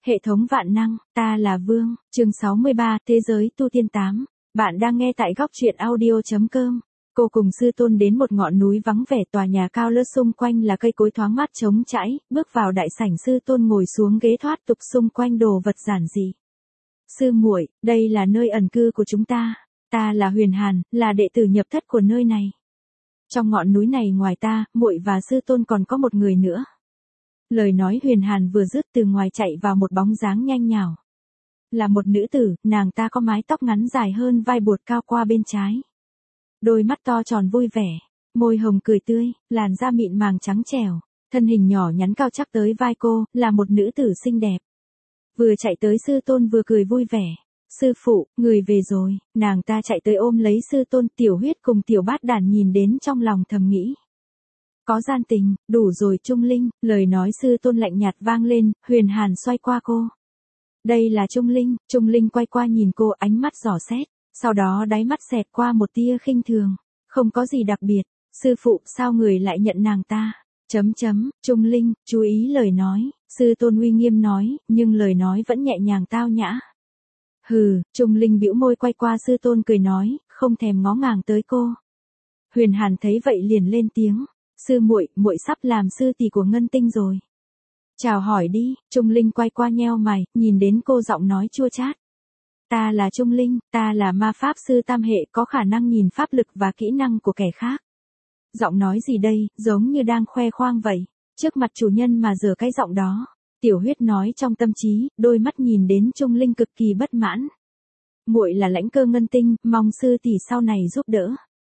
Hệ thống vạn năng, ta là Vương, chương 63, Thế giới tu tiên 8. Bạn đang nghe tại góc truyện audio.com. Cô cùng sư tôn đến một ngọn núi vắng vẻ, tòa nhà cao lơ xung quanh là cây cối thoáng mát trống trải, bước vào đại sảnh sư tôn ngồi xuống ghế thoát tục xung quanh đồ vật giản dị. Sư muội, đây là nơi ẩn cư của chúng ta. Ta là Huyền Hàn, là đệ tử nhập thất của nơi này. Trong ngọn núi này ngoài ta, muội và sư tôn còn có một người nữa. Lời nói Huyền Hàn vừa dứt từ ngoài chạy vào một bóng dáng nhanh nhảu. Là một nữ tử, nàng ta có mái tóc ngắn dài hơn vai buột cao qua bên trái. Đôi mắt to tròn vui vẻ, môi hồng cười tươi, làn da mịn màng trắng trẻo, thân hình nhỏ nhắn cao chắc tới vai cô, là một nữ tử xinh đẹp. Vừa chạy tới sư tôn vừa cười vui vẻ. Sư phụ, người về rồi, nàng ta chạy tới ôm lấy sư tôn. Tiểu Huyết cùng Tiểu Bát Đản nhìn đến trong lòng thầm nghĩ. Có gian tình, đủ rồi Trung Linh, lời nói sư tôn lạnh nhạt vang lên, Huyền Hàn xoay qua cô. Đây là Trung Linh quay qua nhìn cô ánh mắt dò xét, sau đó đáy mắt xẹt qua một tia khinh thường, không có gì đặc biệt, sư phụ sao người lại nhận nàng ta, Trung Linh, chú ý lời nói, sư tôn uy nghiêm nói, nhưng lời nói vẫn nhẹ nhàng tao nhã. Hừ, Trung Linh bĩu môi quay qua sư tôn cười nói, không thèm ngó ngàng tới cô. Huyền Hàn thấy vậy liền lên tiếng. Sư muội, muội sắp làm sư tỷ của Ngân Tinh rồi. Chào hỏi đi, Trung Linh quay qua nheo mày, nhìn đến cô giọng nói chua chát. Ta là Trung Linh, ta là ma pháp sư tam hệ có khả năng nhìn pháp lực và kỹ năng của kẻ khác. Giọng nói gì đây, giống như đang khoe khoang vậy, trước mặt chủ nhân mà giở cái giọng đó. Tiểu Huyết nói trong tâm trí, đôi mắt nhìn đến Trung Linh cực kỳ bất mãn. Muội là lãnh cơ Ngân Tinh, mong sư tỷ sau này giúp đỡ.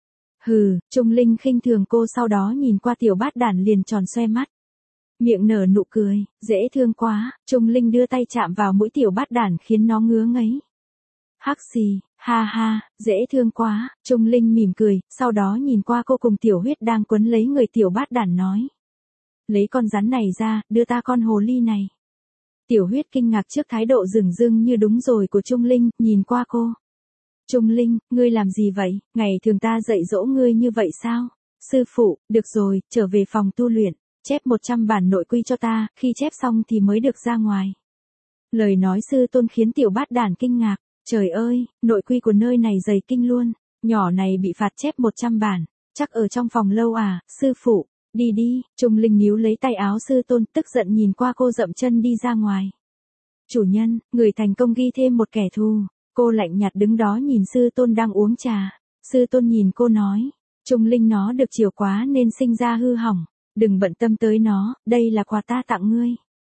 Hừ, Trung Linh khinh thường cô sau đó nhìn qua Tiểu Bát Đản liền tròn xoe mắt. Miệng nở nụ cười, dễ thương quá, Trung Linh đưa tay chạm vào mũi Tiểu Bát Đản khiến nó ngứa ngấy. Hắc xì, ha ha, dễ thương quá, Trung Linh mỉm cười, sau đó nhìn qua cô cùng Tiểu Huyết đang quấn lấy người Tiểu Bát Đản nói. Lấy con rắn này ra, đưa ta con hồ ly này. Tiểu Huyết kinh ngạc trước thái độ dửng dưng như đúng rồi của Trung Linh, nhìn qua cô. Trung Linh, ngươi làm gì vậy, ngày thường ta dạy dỗ ngươi như vậy sao? Sư phụ, được rồi, trở về phòng tu luyện, chép 100 bản nội quy cho ta, khi chép xong thì mới được ra ngoài. Lời nói sư tôn khiến Tiểu Bát Đản kinh ngạc, trời ơi, nội quy của nơi này dày kinh luôn, nhỏ này bị phạt chép 100 bản, chắc ở trong phòng lâu à, sư phụ, đi đi, Trung Linh níu lấy tay áo sư tôn tức giận nhìn qua cô dậm chân đi ra ngoài. Chủ nhân, người thành công ghi thêm một kẻ thù. Cô lạnh nhạt đứng đó nhìn sư tôn đang uống trà. Sư tôn nhìn cô nói. Trung Linh nó được chiều quá nên sinh ra hư hỏng. Đừng bận tâm tới nó, đây là quà ta tặng ngươi.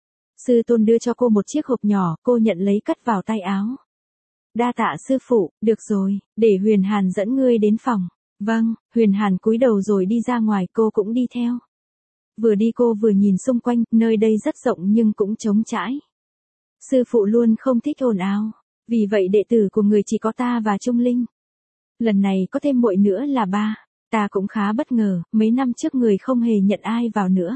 Sư tôn đưa cho cô một chiếc hộp nhỏ, cô nhận lấy cất vào tay áo. Đa tạ sư phụ, được rồi, để Huyền Hàn dẫn ngươi đến phòng. Vâng, Huyền Hàn cúi đầu rồi đi ra ngoài, cô cũng đi theo. Vừa đi cô vừa nhìn xung quanh, nơi đây rất rộng nhưng cũng trống trải. Sư phụ luôn không thích ồn ào. Vì vậy đệ tử của người chỉ có ta và Trung Linh. Lần này có thêm muội nữa là 3. Ta cũng khá bất ngờ, mấy năm trước người không hề nhận ai vào nữa.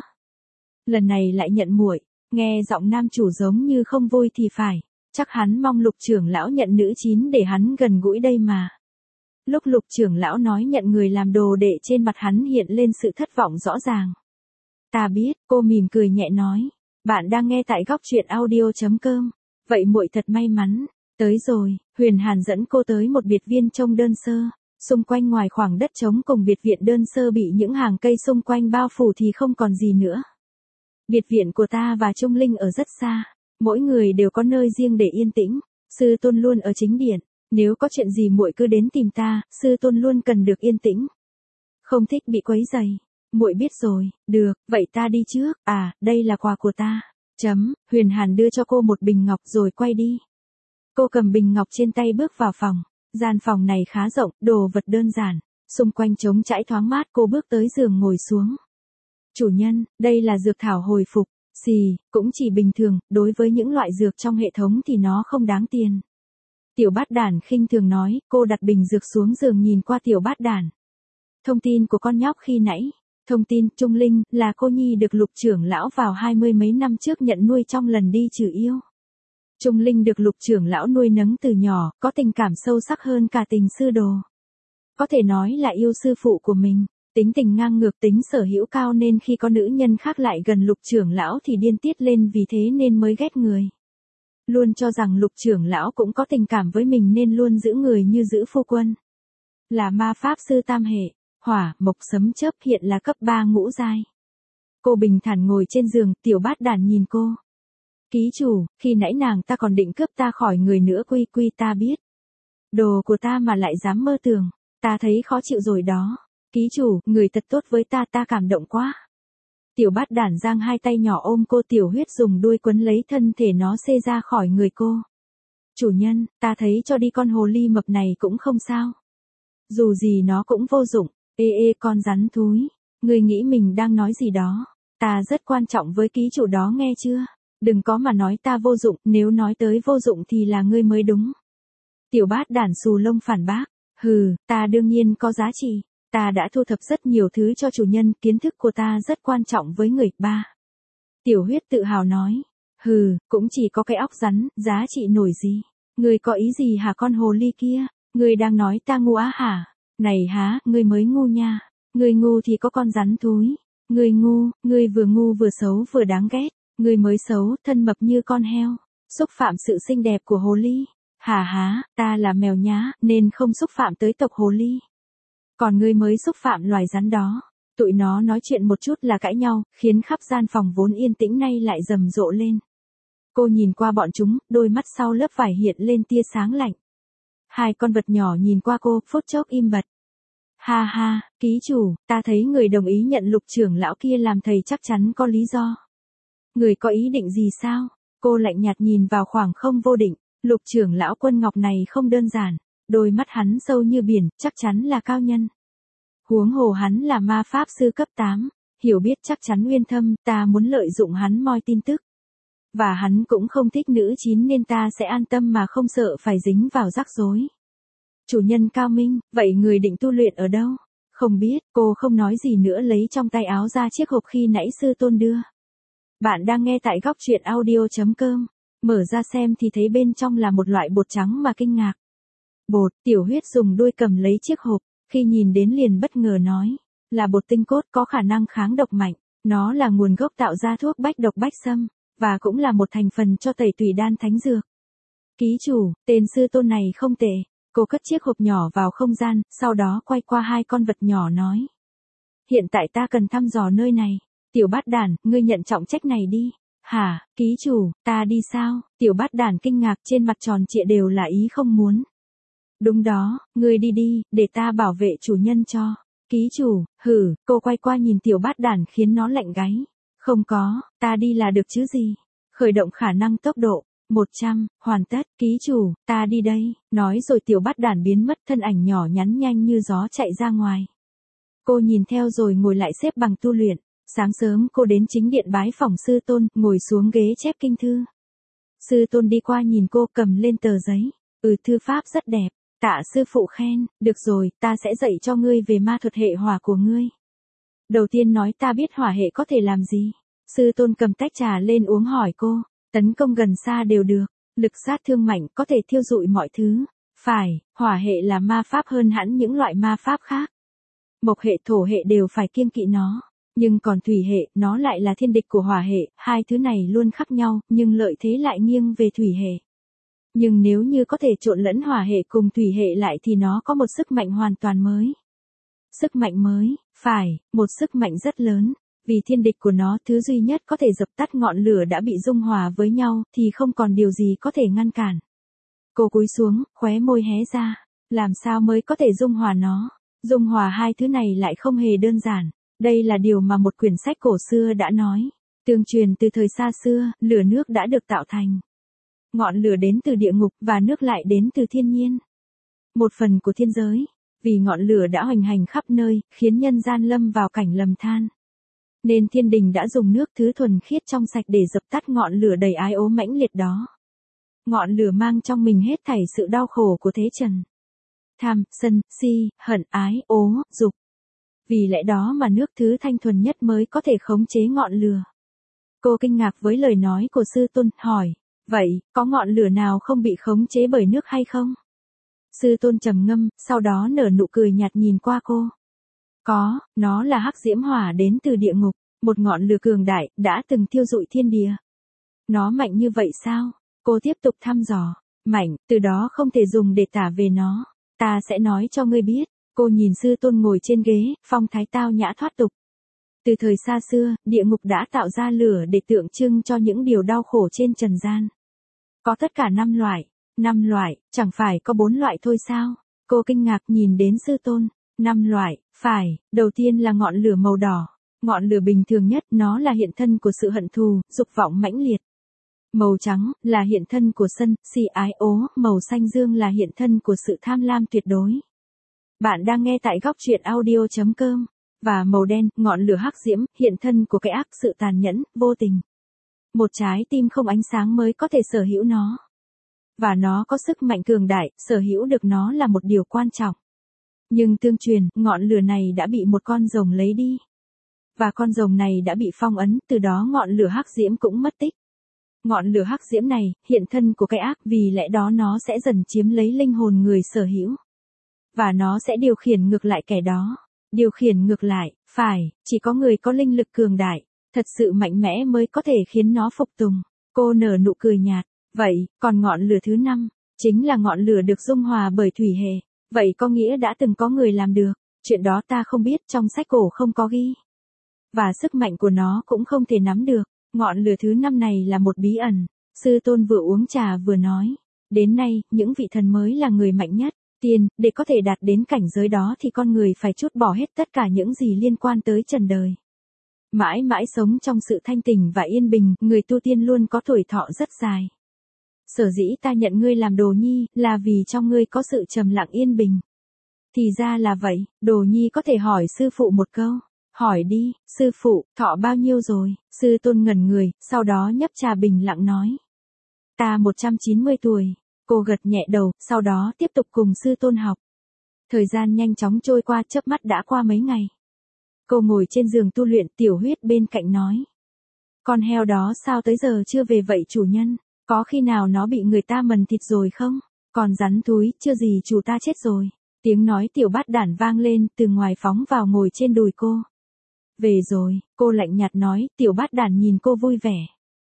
Lần này lại nhận muội, nghe giọng nam chủ giống như không vui thì phải. Chắc hắn mong Lục trưởng lão nhận nữ 9 để hắn gần gũi đây mà. Lúc Lục trưởng lão nói nhận người làm đồ đệ trên mặt hắn hiện lên sự thất vọng rõ ràng. Ta biết, cô mỉm cười nhẹ nói. Bạn đang nghe tại góc truyện audio.com. Vậy muội thật may mắn. Tới rồi, Huyền Hàn dẫn cô tới một biệt viên trông đơn sơ, xung quanh ngoài khoảng đất trống cùng biệt viện đơn sơ bị những hàng cây xung quanh bao phủ thì không còn gì nữa. Biệt viện của ta và Trung Linh ở rất xa, mỗi người đều có nơi riêng để yên tĩnh, sư tôn luôn ở chính điện, nếu có chuyện gì muội cứ đến tìm ta, sư tôn luôn cần được yên tĩnh. Không thích bị quấy rầy. Muội biết rồi, được, vậy ta đi trước, đây là quà của ta. Huyền Hàn đưa cho cô một bình ngọc rồi quay đi. Cô cầm bình ngọc trên tay bước vào phòng. Gian phòng này khá rộng, đồ vật đơn giản. Xung quanh trống trải thoáng mát, cô bước tới giường ngồi xuống. Chủ nhân, đây là dược thảo hồi phục. Cũng chỉ bình thường, đối với những loại dược trong hệ thống thì nó không đáng tiền. Tiểu Bát Đản khinh thường nói, cô đặt bình dược xuống giường nhìn qua Tiểu Bát Đản. Thông tin của con nhóc khi nãy. Thông tin, Trung Linh, là cô nhi được Lục trưởng lão vào 20 mấy năm trước nhận nuôi trong lần đi trừ yêu. Trung Linh được Lục trưởng lão nuôi nấng từ nhỏ, có tình cảm sâu sắc hơn cả tình sư đồ. Có thể nói là yêu sư phụ của mình, tính tình ngang ngược tính sở hữu cao nên khi có nữ nhân khác lại gần Lục trưởng lão thì điên tiết lên vì thế nên mới ghét người. Luôn cho rằng Lục trưởng lão cũng có tình cảm với mình nên luôn giữ người như giữ phu quân. Là ma pháp sư tam hệ, hỏa, mộc sấm chớp hiện là cấp 3 ngũ giai. Cô bình thản ngồi trên giường, Tiểu Bát Đản nhìn cô. Ký chủ, khi nãy nàng ta còn định cướp ta khỏi người nữa, quy ta biết. Đồ của ta mà lại dám mơ tưởng, ta thấy khó chịu rồi đó. Ký chủ, người thật tốt với ta, ta cảm động quá. Tiểu Bát Đản giang hai tay nhỏ ôm cô, Tiểu Huyết dùng đuôi quấn lấy thân thể nó xê ra khỏi người cô. Chủ nhân, ta thấy cho đi con hồ ly mập này cũng không sao. Dù gì nó cũng vô dụng. Ê con rắn thúi, ngươi nghĩ mình đang nói gì đó. Ta rất quan trọng với ký chủ đó, nghe chưa? Đừng có mà nói ta vô dụng, nếu nói tới vô dụng thì là ngươi mới đúng. Tiểu Bát Đản xù lông phản bác. Hừ, ta đương nhiên có giá trị. Ta đã thu thập rất nhiều thứ cho chủ nhân, kiến thức của ta rất quan trọng với người. Ba. Tiểu Huyết tự hào nói. Hừ, cũng chỉ có cái óc rắn, giá trị nổi gì. Ngươi có ý gì hả con hồ ly kia? Ngươi đang nói ta ngu á hả? Này há, ngươi mới ngu nha. Ngươi ngu thì có con rắn thúi. Ngươi ngu vừa xấu vừa đáng ghét. Ngươi mới xấu, thân mập như con heo. Xúc phạm sự xinh đẹp của hồ ly. Hả, ta là mèo nhá, nên không xúc phạm tới tộc hồ ly. Còn ngươi mới xúc phạm loài rắn đó. Tụi nó nói chuyện một chút là cãi nhau, khiến khắp gian phòng vốn yên tĩnh nay lại rầm rộ lên. Cô nhìn qua bọn chúng, đôi mắt sau lớp vải hiện lên tia sáng lạnh. Hai con vật nhỏ nhìn qua cô, phút chốc im bặt. Ha, ký chủ, ta thấy người đồng ý nhận Lục trưởng lão kia làm thầy chắc chắn có lý do. Người có ý định gì sao? Cô lạnh nhạt nhìn vào khoảng không vô định. Lục trưởng lão Quân Ngọc này không đơn giản. Đôi mắt hắn sâu như biển, chắc chắn là cao nhân. Huống hồ hắn là ma pháp sư cấp 8, hiểu biết chắc chắn uyên thâm, ta muốn lợi dụng hắn moi tin tức. Và hắn cũng không thích nữ chín nên ta sẽ an tâm mà không sợ phải dính vào rắc rối. Chủ nhân cao minh, vậy người định tu luyện ở đâu? Không biết, cô không nói gì nữa, lấy trong tay áo ra chiếc hộp khi nãy sư tôn đưa. Bạn đang nghe tại góc truyện audio.com. Mở ra xem thì thấy bên trong là một loại bột trắng mà kinh ngạc. Bột. Tiểu Huyết dùng đuôi cầm lấy chiếc hộp, khi nhìn đến liền bất ngờ nói. Là bột tinh cốt có khả năng kháng độc mạnh. Nó là nguồn gốc tạo ra thuốc bách độc bách xâm, và cũng là một thành phần cho tẩy tùy đan thánh dược. Ký chủ, tên sư tôn này không tệ. Cô cất chiếc hộp nhỏ vào không gian, sau đó quay qua hai con vật nhỏ nói. Hiện tại ta cần thăm dò nơi này. Tiểu Bát Đản, ngươi nhận trọng trách này đi. Hả, ký chủ, ta đi sao? Tiểu Bát Đản kinh ngạc, trên mặt tròn trịa đều là ý không muốn. Đúng đó, ngươi đi, để ta bảo vệ chủ nhân cho. Ký chủ, cô quay qua nhìn Tiểu Bát Đản khiến nó lạnh gáy. Không có, ta đi là được chứ gì. Khởi động khả năng tốc độ. 100, hoàn tất, ký chủ, ta đi đây. Nói rồi Tiểu Bát Đản biến mất, thân ảnh nhỏ nhắn nhanh như gió chạy ra ngoài. Cô nhìn theo rồi ngồi lại xếp bằng tu luyện. Sáng sớm cô đến chính điện bái phỏng sư tôn, ngồi xuống ghế chép kinh thư. Sư tôn đi qua nhìn cô, cầm lên tờ giấy. Thư pháp rất đẹp, tạ sư phụ khen. Được rồi, ta sẽ dạy cho ngươi về ma thuật hệ hỏa của ngươi. Đầu tiên nói ta biết hỏa hệ có thể làm gì. Sư tôn cầm tách trà lên uống, hỏi cô. Tấn công gần xa đều được, lực sát thương mạnh, có thể thiêu rụi mọi thứ. Phải, hỏa hệ là ma pháp hơn hẳn những loại ma pháp khác. Mộc hệ, thổ hệ đều phải kiêng kỵ nó. Nhưng còn thủy hệ, nó lại là thiên địch của hỏa hệ, hai thứ này luôn khác nhau, nhưng lợi thế lại nghiêng về thủy hệ. Nhưng nếu như có thể trộn lẫn hỏa hệ cùng thủy hệ lại thì nó có một sức mạnh hoàn toàn mới. Sức mạnh mới, phải, một sức mạnh rất lớn. Vì thiên địch của nó, thứ duy nhất có thể dập tắt ngọn lửa đã bị dung hòa với nhau, thì không còn điều gì có thể ngăn cản. Cô cúi xuống, khóe môi hé ra. Làm sao mới có thể dung hòa nó? Dung hòa hai thứ này lại không hề đơn giản. Đây là điều mà một quyển sách cổ xưa đã nói. Tương truyền từ thời xa xưa, lửa nước đã được tạo thành. Ngọn lửa đến từ địa ngục, và nước lại đến từ thiên nhiên. Một phần của thiên giới. Vì ngọn lửa đã hoành hành khắp nơi, khiến nhân gian lâm vào cảnh lầm than. Nên thiên đình đã dùng nước thứ thuần khiết trong sạch để dập tắt ngọn lửa đầy ái ố mãnh liệt đó. Ngọn lửa mang trong mình hết thảy sự đau khổ của thế trần. Tham, sân, si, hận, ái, ố, dục. Vì lẽ đó mà nước thứ thanh thuần nhất mới có thể khống chế ngọn lửa. Cô kinh ngạc với lời nói của sư tôn, hỏi. Vậy, có ngọn lửa nào không bị khống chế bởi nước hay không? Sư tôn trầm ngâm, sau đó nở nụ cười nhạt nhìn qua cô. Có, nó là hắc diễm hỏa đến từ địa ngục, một ngọn lửa cường đại, đã từng thiêu rụi thiên địa. Nó mạnh như vậy sao? Cô tiếp tục thăm dò. Mạnh, từ đó không thể dùng để tả về nó. Ta sẽ nói cho ngươi biết. Cô nhìn sư tôn ngồi trên ghế, phong thái tao nhã thoát tục. Từ thời xa xưa, địa ngục đã tạo ra lửa để tượng trưng cho những điều đau khổ trên trần gian. Có tất cả 5 loại. 5 loại, chẳng phải có 4 loại thôi sao? Cô kinh ngạc nhìn đến sư tôn. 5 loại, phải, đầu tiên là ngọn lửa màu đỏ. Ngọn lửa bình thường nhất, nó là hiện thân của sự hận thù, dục vọng mãnh liệt. Màu trắng là hiện thân của sân, si ái ố, màu xanh dương là hiện thân của sự tham lam tuyệt đối. Bạn đang nghe tại góc truyện audio.com. Và màu đen, ngọn lửa hắc diễm, hiện thân của cái ác, sự tàn nhẫn, vô tình. Một trái tim không ánh sáng mới có thể sở hữu nó. Và nó có sức mạnh cường đại, sở hữu được nó là một điều quan trọng. Nhưng tương truyền, ngọn lửa này đã bị một con rồng lấy đi. Và con rồng này đã bị phong ấn, từ đó ngọn lửa hắc diễm cũng mất tích. Ngọn lửa hắc diễm này, hiện thân của cái ác, vì lẽ đó nó sẽ dần chiếm lấy linh hồn người sở hữu. Và nó sẽ điều khiển ngược lại kẻ đó. Điều khiển ngược lại, phải, chỉ có người có linh lực cường đại, thật sự mạnh mẽ mới có thể khiến nó phục tùng. Cô nở nụ cười nhạt. Vậy, còn ngọn lửa thứ 5, chính là ngọn lửa được dung hòa bởi thủy hệ. Vậy có nghĩa đã từng có người làm được. Chuyện đó ta không biết, trong sách cổ không có ghi. Và sức mạnh của nó cũng không thể nắm được. Ngọn lửa thứ 5 này là một bí ẩn. Sư tôn vừa uống trà vừa nói. Đến nay, những vị thần mới là người mạnh nhất. Tiên, để có thể đạt đến cảnh giới đó thì con người phải trút bỏ hết tất cả những gì liên quan tới trần đời. Mãi mãi sống trong sự thanh tỉnh và yên bình, người tu tiên luôn có tuổi thọ rất dài. Sở dĩ ta nhận ngươi làm đồ nhi, là vì trong ngươi có sự trầm lặng yên bình. Thì ra là vậy, đồ nhi có thể hỏi sư phụ một câu. Hỏi đi, sư phụ, thọ bao nhiêu rồi? Sư tôn ngẩn người, sau đó nhấp trà bình lặng nói. Ta 190 tuổi. Cô gật nhẹ đầu, sau đó tiếp tục cùng sư tôn học. Thời gian nhanh chóng trôi qua, chớp mắt đã qua mấy ngày. Cô ngồi trên giường tu luyện, Tiểu Huyết bên cạnh nói. Con heo đó sao tới giờ chưa về vậy chủ nhân? Có khi nào nó bị người ta mần thịt rồi không? Còn rắn thúi, chưa gì chủ ta chết rồi. Tiếng nói Tiểu Bát Đản vang lên, từ ngoài phóng vào ngồi trên đùi cô. Về rồi, cô lạnh nhạt nói, Tiểu Bát Đản nhìn cô vui vẻ.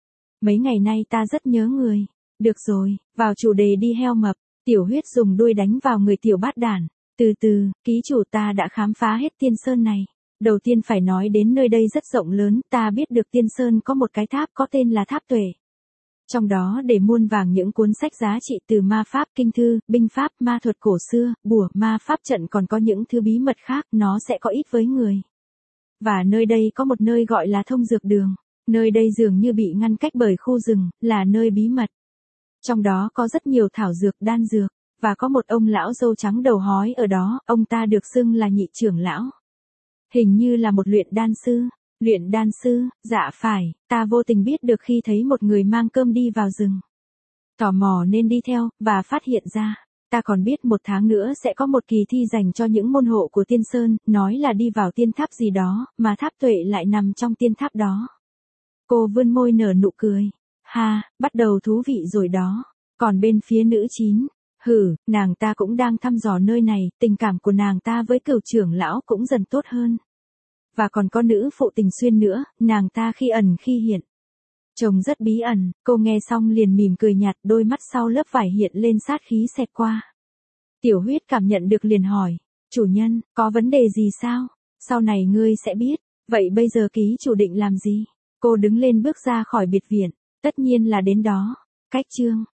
Mấy ngày nay ta rất nhớ người. Được rồi, vào chủ đề đi heo mập. Tiểu Huyết dùng đuôi đánh vào người Tiểu Bát Đản. Từ từ, ký chủ ta đã khám phá hết Tiên Sơn này. Đầu tiên phải nói đến nơi đây rất rộng lớn, ta biết được Tiên Sơn có một cái tháp có tên là Tháp Tuệ. Trong đó để muôn vàng những cuốn sách giá trị từ ma pháp, kinh thư, binh pháp, ma thuật cổ xưa, bùa, ma pháp trận, còn có những thứ bí mật khác, nó sẽ có ít với người. Và nơi đây có một nơi gọi là thông dược đường. Nơi đây dường như bị ngăn cách bởi khu rừng, là nơi bí mật. Trong đó có rất nhiều thảo dược, đan dược, và có một ông lão râu trắng đầu hói ở đó, ông ta được xưng là nhị trưởng lão. Hình như là một luyện đan sư. Luyện đan sư, dạ phải, ta vô tình biết được khi thấy một người mang cơm đi vào rừng. Tò mò nên đi theo, và phát hiện ra. Ta còn biết 1 tháng nữa sẽ có một kỳ thi dành cho những môn hộ của Tiên Sơn, nói là đi vào tiên tháp gì đó, mà Tháp Tuệ lại nằm trong tiên tháp đó. Cô vươn môi nở nụ cười. Ha, bắt đầu thú vị rồi đó. Còn bên phía nữ 9, nàng ta cũng đang thăm dò nơi này, tình cảm của nàng ta với Cửu trưởng lão cũng dần tốt hơn. Và còn có nữ phụ Tình Xuyên nữa, nàng ta khi ẩn khi hiện. Trông rất bí ẩn, cô nghe xong liền mỉm cười nhạt, đôi mắt sau lớp vải hiện lên sát khí xẹt qua. Tiểu Huyết cảm nhận được liền hỏi, chủ nhân, có vấn đề gì sao? Sau này ngươi sẽ biết, vậy bây giờ ký chủ định làm gì? Cô đứng lên bước ra khỏi biệt viện, tất nhiên là đến đó. Cách chương